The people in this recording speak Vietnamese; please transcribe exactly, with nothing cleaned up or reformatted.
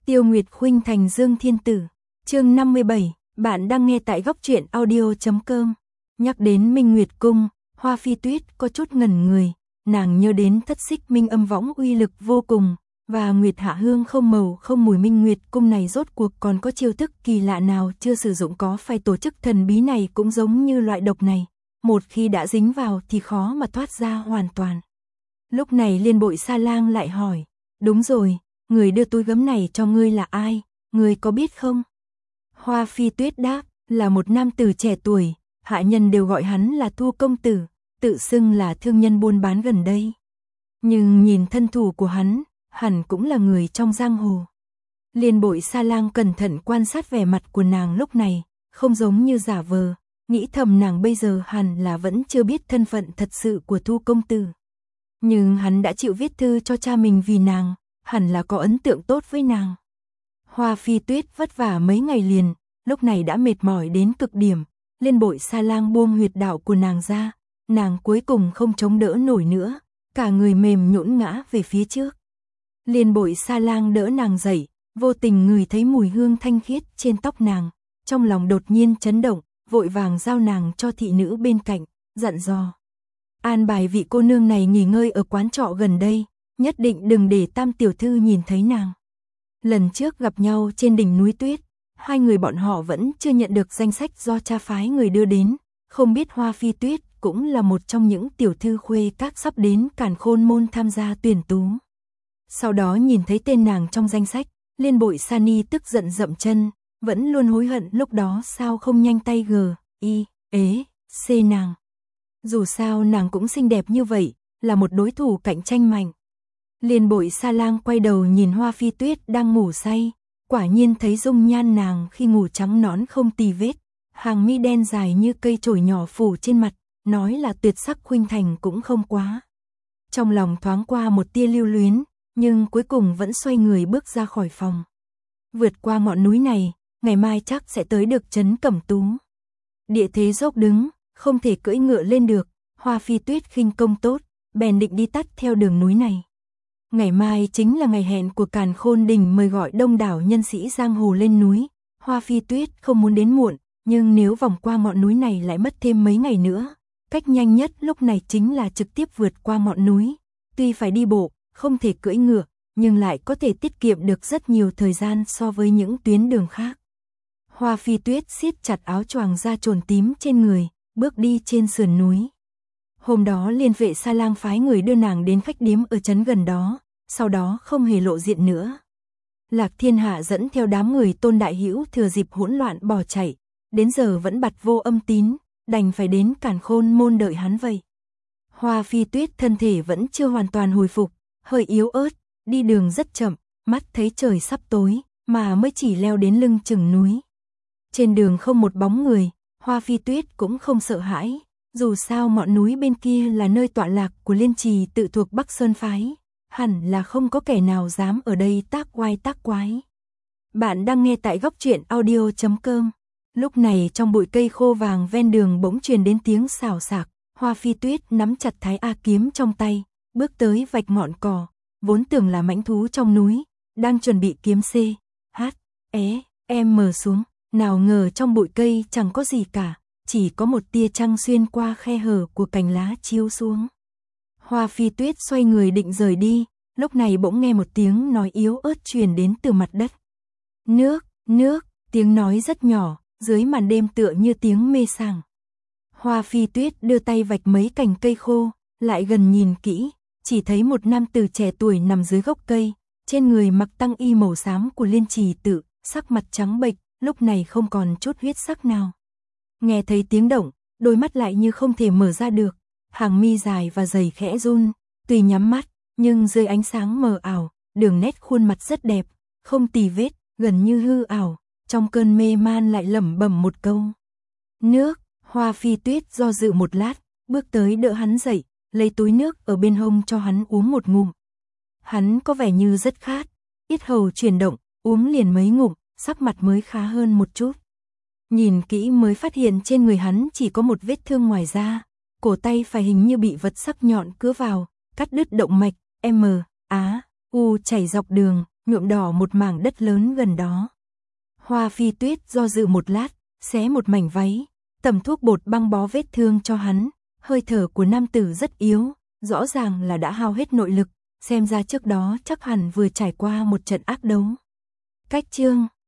Tiêu Nguyệt khuynh thành Dương Thiên Tử. Chương năm mươi bảy, bạn đang nghe tại góc truyện audio chấm com. Nhắc đến Minh Nguyệt cung, Hoa Phi Tuyết có chút ngẩn người, nàng nhớ đến Thất Xích Minh Âm võng uy lực vô cùng, và Nguyệt Hạ Hương không màu không mùi. Minh Nguyệt cung này rốt cuộc còn có chiêu thức kỳ lạ nào chưa sử dụng, có phải tổ chức thần bí này cũng giống như loại độc này, một khi đã dính vào thì khó mà thoát ra hoàn toàn. Lúc này Liên Bội Sa Lang lại hỏi, đúng rồi, người đưa túi gấm này cho ngươi là ai, ngươi có biết không? Hoa Phi Tuyết đáp, là một nam tử trẻ tuổi, hạ nhân đều gọi hắn là Thu công tử, tự xưng là thương nhân buôn bán gần đây. Nhưng nhìn thân thủ của hắn, hẳn cũng là người trong giang hồ. Liên Bội Sa Lang cẩn thận quan sát vẻ mặt của nàng lúc này, không giống như giả vờ, nghĩ thầm nàng bây giờ hẳn là vẫn chưa biết thân phận thật sự của Thu công tử. Nhưng hắn đã chịu viết thư cho cha mình vì nàng, hẳn là có ấn tượng tốt với nàng. Hoa Phi Tuyết vất vả mấy ngày liền, lúc này đã mệt mỏi đến cực điểm. Liên Bội Sa Lang buông huyệt đạo của nàng ra, nàng cuối cùng không chống đỡ nổi nữa, cả người mềm nhũn ngã về phía trước. Liên Bội Sa Lang đỡ nàng dậy, vô tình ngửi thấy mùi hương thanh khiết trên tóc nàng, trong lòng đột nhiên chấn động, vội vàng giao nàng cho thị nữ bên cạnh, dặn dò: an bài vị cô nương này nghỉ ngơi ở quán trọ gần đây, nhất định đừng để Tam tiểu thư nhìn thấy nàng. Lần trước gặp nhau trên đỉnh núi tuyết, hai người bọn họ vẫn chưa nhận được danh sách do cha phái người đưa đến, không biết Hoa Phi Tuyết cũng là một trong những tiểu thư khuê các sắp đến Càn Khôn môn tham gia tuyển tú. Sau đó nhìn thấy tên nàng trong danh sách, Liên Bội Sa Ni tức giận dậm chân, vẫn luôn hối hận lúc đó sao không nhanh tay gờ, y, ế, c nàng. Dù sao nàng cũng xinh đẹp như vậy, là một đối thủ cạnh tranh mạnh. Liên Bội Sa Lang quay đầu nhìn Hoa Phi Tuyết đang ngủ say, quả nhiên thấy dung nhan nàng khi ngủ trắng nõn không tì vết, hàng mi đen dài như cây chổi nhỏ phủ trên mặt, nói là tuyệt sắc khuynh thành cũng không quá. Trong lòng thoáng qua một tia lưu luyến, nhưng cuối cùng vẫn xoay người bước ra khỏi phòng. Vượt qua ngọn núi này, ngày mai chắc sẽ tới được trấn Cẩm Tú. Địa thế dốc đứng, không thể cưỡi ngựa lên được, Hoa Phi Tuyết khinh công tốt, bèn định đi tắt theo đường núi này. Ngày mai chính là ngày hẹn của Càn Khôn Đình mời gọi đông đảo nhân sĩ giang hồ lên núi. Hoa Phi Tuyết không muốn đến muộn, nhưng nếu vòng qua ngọn núi này lại mất thêm mấy ngày nữa. Cách nhanh nhất lúc này chính là trực tiếp vượt qua ngọn núi. Tuy phải đi bộ, không thể cưỡi ngựa, nhưng lại có thể tiết kiệm được rất nhiều thời gian so với những tuyến đường khác. Hoa Phi Tuyết siết chặt áo choàng da trồn tím trên người, bước đi trên sườn núi. Hôm đó Liên Vệ Sa Lang phái người đưa nàng đến khách điếm ở trấn gần đó, sau đó không hề lộ diện nữa. Lạc Thiên Hạ dẫn theo đám người Tôn Đại Hữu thừa dịp hỗn loạn bỏ chạy, đến giờ vẫn bặt vô âm tín, đành phải đến Càn Khôn môn đợi hắn vậy. Hoa Phi Tuyết thân thể vẫn chưa hoàn toàn hồi phục, hơi yếu ớt, đi đường rất chậm, mắt thấy trời sắp tối, mà mới chỉ leo đến lưng chừng núi. Trên đường không một bóng người, Hoa Phi Tuyết cũng không sợ hãi, dù sao ngọn núi bên kia là nơi tọa lạc của Liên Trì tự thuộc Bắc Sơn phái, hẳn là không có kẻ nào dám ở đây tác oai tác quái. Bạn đang nghe tại góc truyện audio chấm com. Lúc này trong bụi cây khô vàng ven đường bỗng truyền đến tiếng xào xạc, Hoa Phi Tuyết nắm chặt Thái A kiếm trong tay, bước tới vạch ngọn cỏ, vốn tưởng là mãnh thú trong núi, đang chuẩn bị kiếm C, H, E, M xuống, nào ngờ trong bụi cây chẳng có gì cả, chỉ có một tia trăng xuyên qua khe hở của cành lá chiếu xuống. Hoa Phi Tuyết xoay người định rời đi, lúc này bỗng nghe một tiếng nói yếu ớt truyền đến từ mặt đất. Nước, nước, tiếng nói rất nhỏ, dưới màn đêm tựa như tiếng mê sảng. Hoa Phi Tuyết đưa tay vạch mấy cành cây khô, lại gần nhìn kỹ, chỉ thấy một nam tử trẻ tuổi nằm dưới gốc cây, trên người mặc tăng y màu xám của Liên Trì tự, sắc mặt trắng bệch, lúc này không còn chút huyết sắc nào. Nghe thấy tiếng động, đôi mắt lại như không thể mở ra được, hàng mi dài và dày khẽ run, tuy nhắm mắt, nhưng dưới ánh sáng mờ ảo, đường nét khuôn mặt rất đẹp, không tì vết, gần như hư ảo, trong cơn mê man lại lẩm bẩm một câu. Nước, Hoa Phi Tuyết do dự một lát, bước tới đỡ hắn dậy, lấy túi nước ở bên hông cho hắn uống một ngụm. Hắn có vẻ như rất khát, yết hầu chuyển động, uống liền mấy ngụm, sắc mặt mới khá hơn một chút. Nhìn kỹ mới phát hiện trên người hắn chỉ có một vết thương ngoài da, cổ tay phải hình như bị vật sắc nhọn cứa vào, cắt đứt động mạch, M, Á, U chảy dọc đường, nhuộm đỏ một mảng đất lớn gần đó. Hoa Phi Tuyết do dự một lát, xé một mảnh váy, tẩm thuốc bột băng bó vết thương cho hắn, hơi thở của nam tử rất yếu, rõ ràng là đã hao hết nội lực, xem ra trước đó chắc hẳn vừa trải qua một trận ác đấu. Cách chương